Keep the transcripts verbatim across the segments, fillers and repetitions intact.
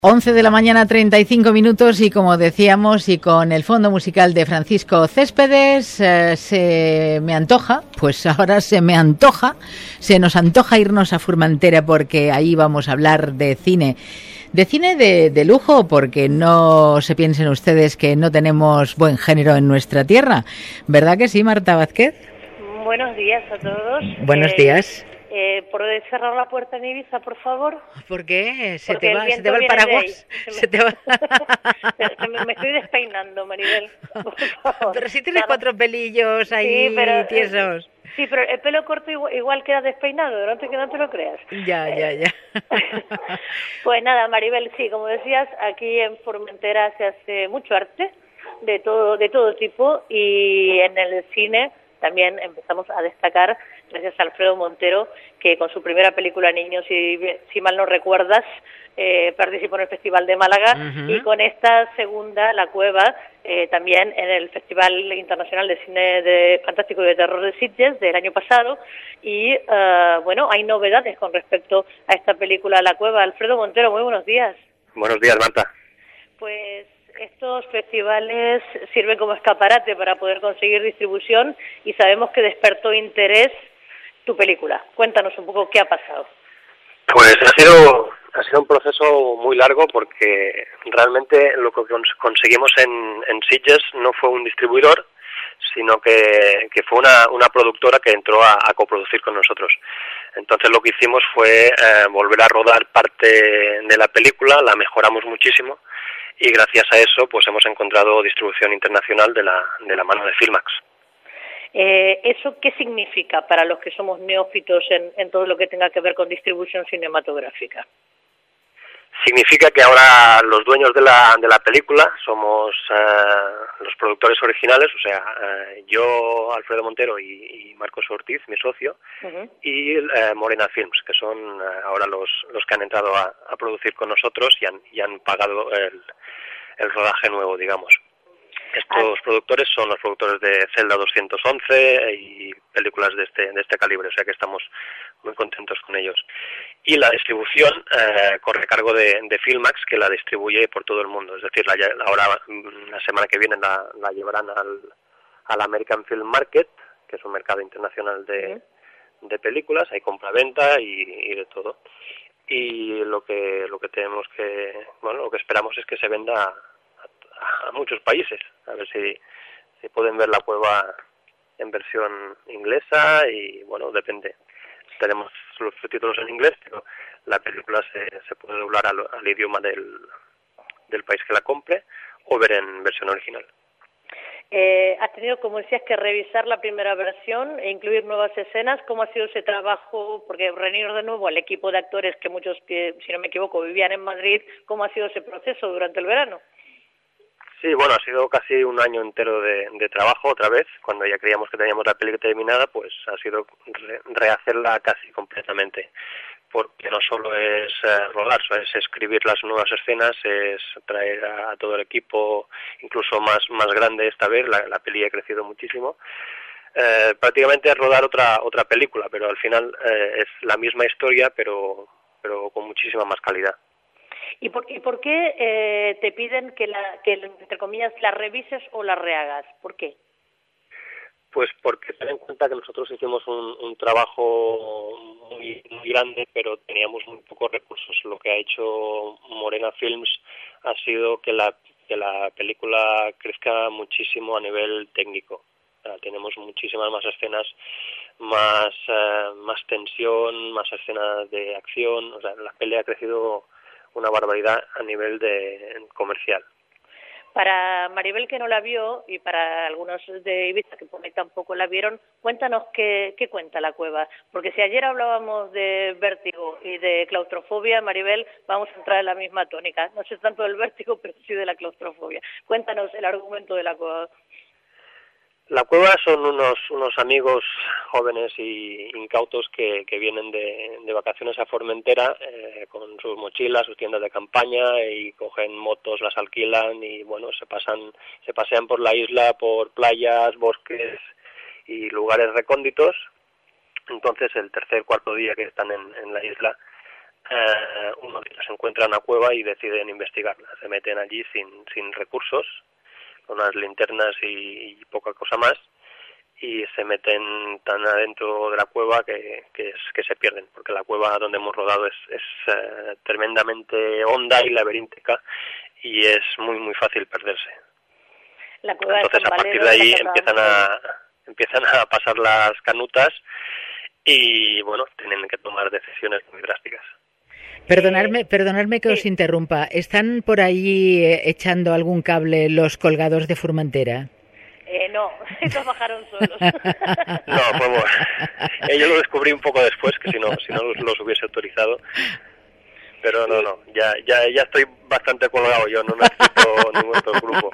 once de la mañana, treinta y cinco minutos, y como decíamos, y con el fondo musical de Francisco Céspedes, eh, se me antoja, pues ahora se me antoja, se nos antoja irnos a Formentera, porque ahí vamos a hablar de cine. De cine de, de lujo, porque no se piensen ustedes que no tenemos buen género en nuestra tierra. ¿Verdad que sí, Marta Vázquez? Buenos días a todos. Buenos eh, días. Eh, ¿Por cerrar la puerta en Ibiza, por favor? ¿Por qué? ¿Se Porque te va, el ¿se te va el paraguas? Se ¿Se me, te va? se me, me estoy despeinando, Maribel, por favor. Pero si tienes Claro. cuatro pelillos ahí Sí, pero, tiesos. Eh, sí, pero el pelo corto igual, igual queda despeinado, no te, que no te lo creas. Ya, eh, ya, ya. Pues nada, Maribel, sí, como decías, aquí en Formentera se hace mucho arte de todo, de todo tipo, y en el cine también empezamos a destacar gracias a Alfredo Montero, que con su primera película Niños, si, si mal no recuerdas, eh, participó en el Festival de Málaga, uh-huh. Y con esta segunda, La Cueva, eh, también en el Festival Internacional de Cine de Fantástico y de Terror de Sitges del año pasado. Y uh, bueno, hay novedades con respecto a esta película La Cueva. Alfredo Montero, muy buenos días. Buenos días, Marta. Pues estos festivales sirven como escaparate para poder conseguir distribución, y sabemos que despertó interés tu película. Cuéntanos un poco qué ha pasado. Pues ha sido ha sido un proceso muy largo, porque realmente lo que conseguimos en, en Sitges no fue un distribuidor, sino que, que fue una, una productora que entró a, a coproducir con nosotros. Entonces lo que hicimos fue eh, volver a rodar parte de la película, la mejoramos muchísimo, y gracias a eso pues hemos encontrado distribución internacional de la, de la mano de Filmax. Eh, ¿Eso qué significa para los que somos neófitos en, en todo lo que tenga que ver con distribución cinematográfica? Significa que ahora los dueños de la de la película somos uh, los productores originales, o sea, uh, yo, Alfredo Montero y, y Marcos Ortiz, mi socio, uh-huh. y uh, Morena Films, que son uh, ahora los los que han entrado a, a producir con nosotros y han, y han pagado el, el rodaje nuevo, digamos. Estos ah. productores son los productores de Celda doscientos once y películas de este de este calibre, o sea que estamos muy contentos con ellos. Y la distribución eh, corre a cargo de, de Filmax, que la distribuye por todo el mundo. Es decir, la, ahora la semana que viene la, la llevarán al, al American Film Market, que es un mercado internacional de, uh-huh. de películas, hay compra-venta y, y de todo. Y lo que lo que tenemos que, bueno, lo que esperamos es que se venda a, a muchos países, a ver si, si pueden ver La Cueva en versión inglesa, y bueno, depende. Tenemos los subtítulos en inglés, pero la película se, se puede doblar al, al idioma del, del país que la compre, o ver en versión original. Eh, has tenido, como decías, que revisar la primera versión e incluir nuevas escenas. ¿Cómo ha sido ese trabajo? Porque reunir de nuevo al equipo de actores, que muchos, que si no me equivoco, vivían en Madrid, ¿cómo ha sido ese proceso durante el verano? Sí, bueno, ha sido casi un año entero de, de trabajo otra vez. Cuando ya creíamos que teníamos la película terminada, pues ha sido re, rehacerla casi completamente. Porque no solo es eh, rodar, es escribir las nuevas escenas, es traer a, a todo el equipo, incluso más más grande esta vez, la, la peli ha crecido muchísimo. Eh, prácticamente es rodar otra otra película, pero al final eh, es la misma historia, pero pero con muchísima más calidad. ¿Y por, y por qué eh, te piden que, la, que, entre comillas, la revises o la rehagas? ¿Por qué? Pues porque ten en cuenta que nosotros hicimos un, un trabajo muy, muy grande, pero teníamos muy pocos recursos. Lo que ha hecho Morena Films ha sido que la, que la película crezca muchísimo a nivel técnico. O sea, tenemos muchísimas más escenas, más, uh, más tensión, más escenas de acción. O sea, la peli ha crecido una barbaridad a nivel de comercial. Para Maribel, que no la vio, y para algunos de Ibiza que por ahí tampoco la vieron, cuéntanos qué, qué cuenta La Cueva. Porque si ayer hablábamos de vértigo y de claustrofobia, Maribel, vamos a entrar en la misma tónica. No sé tanto del vértigo, pero sí de la claustrofobia. Cuéntanos el argumento de La Cueva. La Cueva son unos unos amigos jóvenes y incautos que, que vienen de, de vacaciones a Formentera eh, con sus mochilas, sus tiendas de campaña, y cogen motos, las alquilan y bueno, se pasan se pasean por la isla, por playas, bosques y lugares recónditos. Entonces el tercer cuarto día que están en, en la isla eh, uno de ellos encuentra una cueva y deciden investigarla. Se meten allí sin, sin recursos, con unas linternas y, y poca cosa más, y se meten tan adentro de la cueva que, que, es, que se pierden, porque la cueva donde hemos rodado es, es uh, tremendamente honda y laberíntica y es muy muy fácil perderse. La cueva Entonces a partir de ahí empiezan a empiezan a pasar las canutas y bueno, tienen que tomar decisiones muy drásticas. Perdonadme, perdonadme que sí. os interrumpa. ¿Están por ahí echando algún cable los colgados de Formentera? Eh, no, estos bajaron solos. No, pues bueno, eh, yo lo descubrí un poco después, que si no, si no los hubiese autorizado. Pero no, no, ya, ya, ya estoy bastante colgado, yo no necesito ningún otro grupo.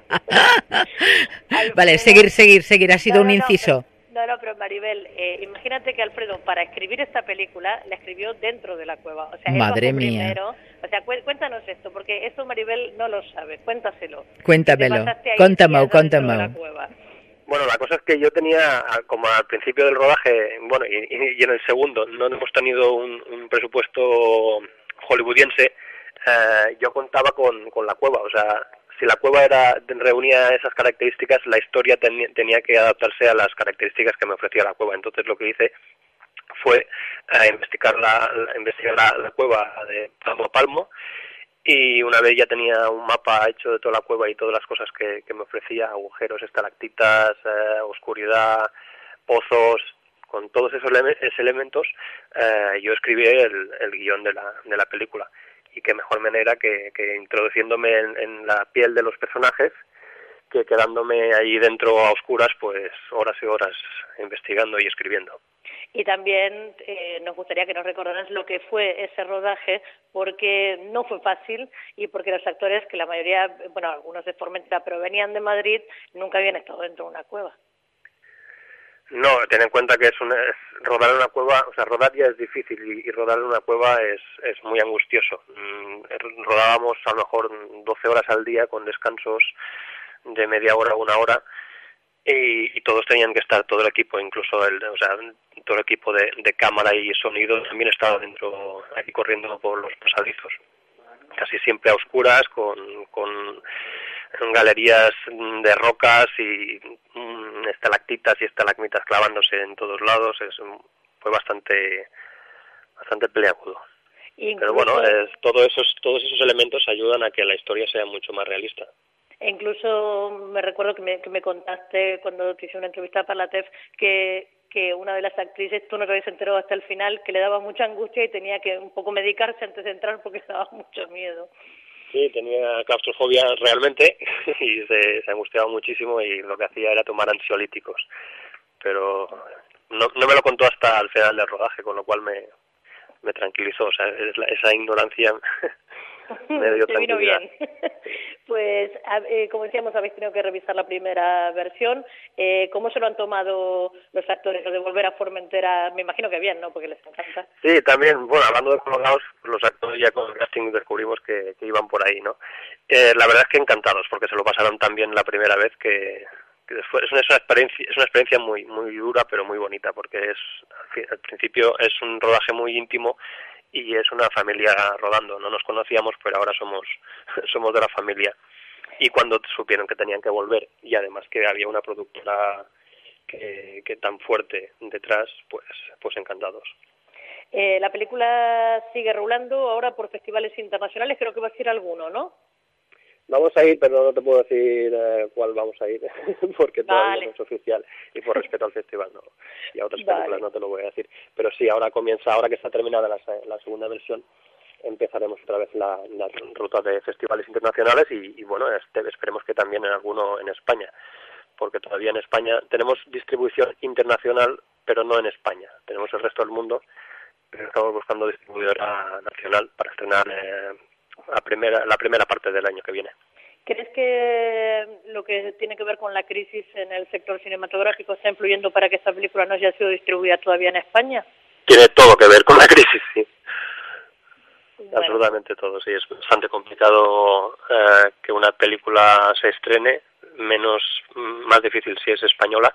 Vale, seguir, seguir, seguir, ha sido no, no, un inciso. No, no, pero Maribel, eh, imagínate que Alfredo, para escribir esta película, la escribió dentro de la cueva. O sea, Madre mía. Primero, o sea, cuéntanos esto, porque eso Maribel no lo sabe, cuéntaselo. Cuéntamelo, cuéntame, cuéntame. Bueno, la cosa es que yo tenía, como al principio del rodaje, bueno, y, y en el segundo, no hemos tenido un, un presupuesto hollywoodiense, eh, yo contaba con, con la cueva, o sea, si la cueva era reunía esas características, la historia ten, tenía que adaptarse a las características que me ofrecía la cueva. Entonces lo que hice fue eh, investigar, la, la, investigar la, la cueva de palmo a palmo, y una vez ya tenía un mapa hecho de toda la cueva y todas las cosas que, que me ofrecía, agujeros, estalactitas, eh, oscuridad, pozos, con todos esos, ele esos elementos, eh, yo escribí el, el guión de la, de la película. Y qué mejor manera que, que introduciéndome en, en la piel de los personajes, que quedándome ahí dentro a oscuras, pues horas y horas investigando y escribiendo. Y también eh, nos gustaría que nos recordaras lo que fue ese rodaje, porque no fue fácil y porque los actores, que la mayoría, bueno, algunos de Formentera, pero venían de Madrid, nunca habían estado dentro de una cueva. No, ten en cuenta que es, una, es rodar en una cueva, o sea, rodar ya es difícil y, y rodar en una cueva es, es muy angustioso. Mm, rodábamos a lo mejor doce horas al día con descansos de media hora a una hora y, y todos tenían que estar, todo el equipo, incluso el, o sea, todo el equipo de, de cámara y sonido también estaba dentro, aquí corriendo por los pasadizos. Casi siempre a oscuras, con, con galerías de rocas y mm, estalactitas y estalagmitas clavándose en todos lados. Es, fue bastante bastante peleagudo. Incluso, pero bueno, es, todo esos, todos esos elementos ayudan a que la historia sea mucho más realista. E incluso me recuerdo que me, que me contaste cuando te hice una entrevista para la T E F que, que una de las actrices, tú no te habías enterado hasta el final, que le daba mucha angustia y tenía que un poco medicarse antes de entrar porque le daba mucho miedo. Sí, tenía claustrofobia realmente y se, se angustiaba muchísimo y lo que hacía era tomar ansiolíticos. Pero no, no me lo contó hasta el final del rodaje, con lo cual me, me tranquilizó. O sea, es la, esa ignorancia me dio Te tranquilidad. vino bien. Pues, eh, como decíamos, habéis tenido que revisar la primera versión. Eh, ¿Cómo se lo han tomado los actores? Lo de volver a Formentera, me imagino que bien, ¿no? Porque les encanta. Sí, también, bueno, hablando de colgados, los actores ya con el casting descubrimos que, que iban por ahí, ¿no? Eh, la verdad es que encantados, porque se lo pasaron tan bien la primera vez que, que después es una experiencia, es una experiencia muy, muy dura, pero muy bonita, porque es, al principio es un rodaje muy íntimo y es una familia rodando. No nos conocíamos, pero ahora somos somos de la familia. Y cuando supieron que tenían que volver y además que había una productora que, que tan fuerte detrás, pues pues encantados. Eh, la película sigue rulando ahora por festivales internacionales, creo que va a ser alguno, ¿no? Vamos a ir, pero no te puedo decir eh, cuál vamos a ir, porque todavía vale. no es oficial y por respeto al festival no. Y a otras películas vale. no te lo voy a decir. Pero sí, ahora comienza, ahora que está terminada la, la segunda versión, empezaremos otra vez la, la ruta de festivales internacionales y, y bueno, este, esperemos que también en alguno en España, porque todavía en España tenemos distribución internacional, pero no en España. Tenemos el resto del mundo, pero estamos buscando distribuidora nacional para estrenar eh, la primera la primera parte del año que viene. ¿Crees que lo que tiene que ver con la crisis en el sector cinematográfico está influyendo para que esta película no haya sido distribuida todavía en España? Tiene todo que ver con la crisis, sí. Bueno. Absolutamente todo, sí. Es bastante complicado eh, que una película se estrene, menos más difícil si es española.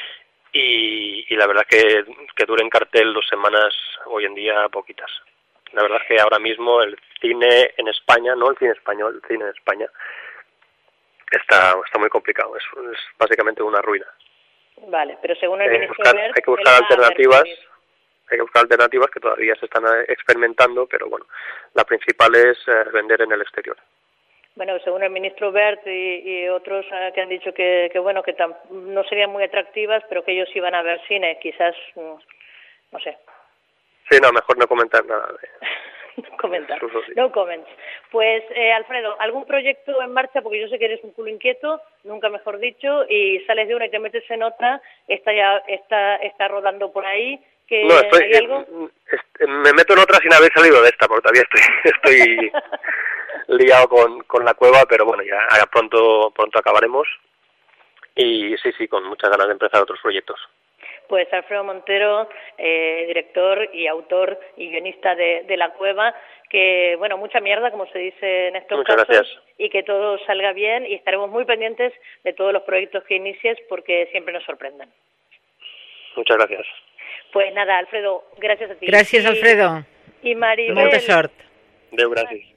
Y, y la verdad que, que dure en cartel dos semanas, hoy en día poquitas. La verdad es que ahora mismo el cine en España, no el cine español, el cine en España, está, está muy complicado, es, es básicamente una ruina. Vale, pero según el Eh, ministro buscar, Wert, hay que buscar él va a alternativas, perseguir. hay que buscar alternativas que todavía se están experimentando, pero bueno, la principal es eh, vender en el exterior. Bueno, según el ministro Wert y, y otros eh, que han dicho que, que bueno, que tam- no serían muy atractivas, pero que ellos iban a ver cine, quizás, mm, no sé. Sí, no, mejor no comentar nada de No comentar, sus odios. no comments. Pues, eh, Alfredo, ¿algún proyecto en marcha? Porque yo sé que eres un culo inquieto, nunca mejor dicho, y sales de una y te metes en otra, está ya, está, está rodando por ahí, que No, estoy, ¿hay algo? eh, est- me meto en otra sin haber salido de esta, porque todavía estoy, estoy liado con, con la cueva, pero bueno, ya, ya pronto, pronto acabaremos. Y sí, sí, con muchas ganas de empezar otros proyectos. Pues Alfredo Montero, eh, director y autor y guionista de, de La Cueva, que, bueno, mucha mierda, como se dice en estos Muchas casos, gracias. y que todo salga bien, y estaremos muy pendientes de todos los proyectos que inicies, porque siempre nos sorprenden. Muchas gracias. Pues nada, Alfredo, gracias a ti. Gràcies, Y- Alfredo. Y Maribel... Molta sort. Adéu, gràcies.